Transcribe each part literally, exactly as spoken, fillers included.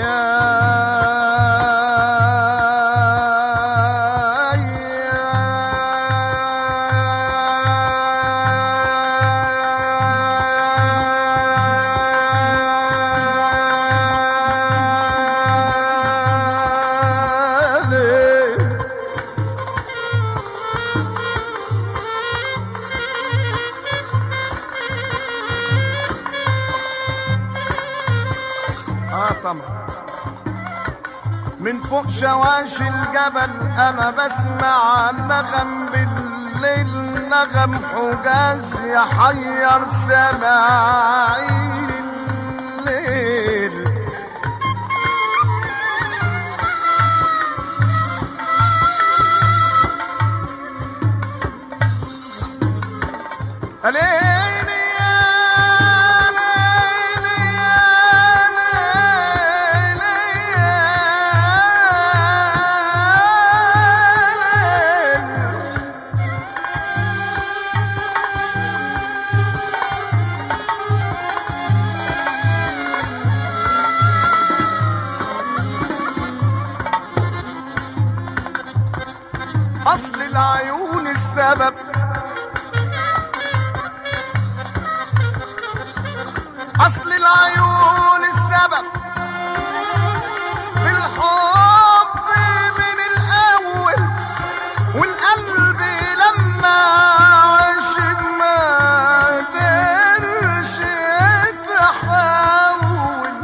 من فوق شواشي الجبل انا بسمع النغم بالليل، نغم حجاز يحير سماعي الليل. أصل العيون السبب، أصل العيون السبب في الحب من الأول، والقلب لما عشق ما قدرش يتحول.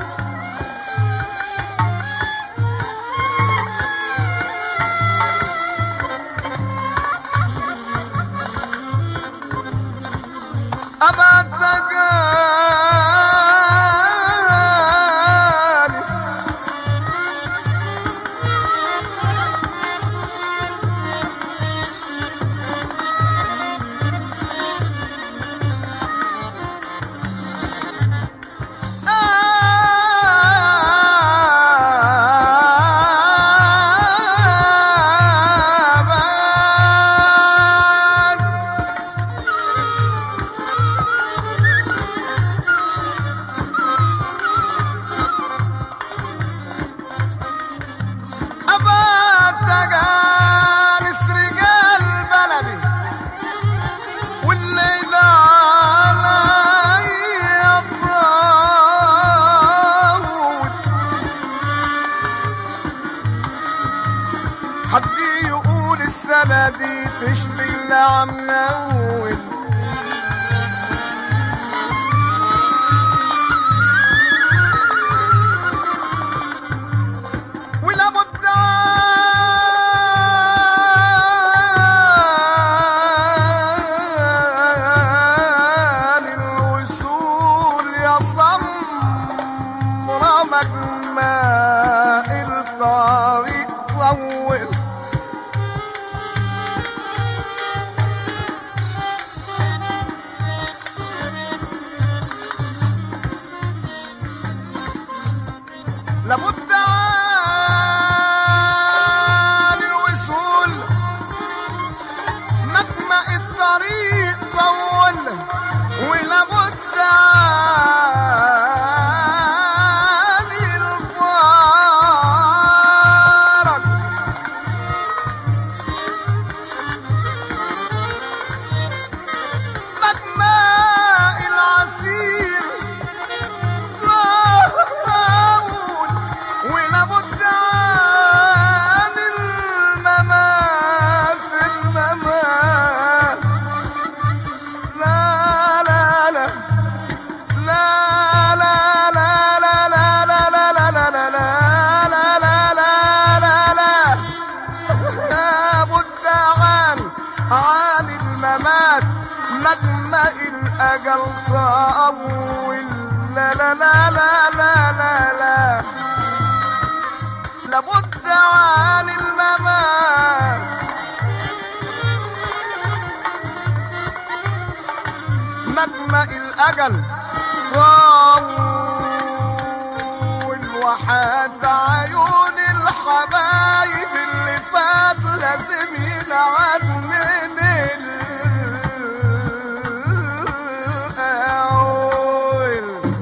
أبا تجالس السنة دي تشبه اللي عم نول، ولا بد عن الوصول يا صمرة مجمع الطريق طول. لابد عن الوصول مجمع الطريق طول، ولابد عن الفارق مجمع العسير ولابد عن الممات الممات. لا لا لا لا لا لا لا لا لا لا لا لا لا لا لا لابد عن عن الممات مجمع الأجل طول. لا لا لا لا لا لا لا لابد عن الممات مجمع الأجل طول وحتى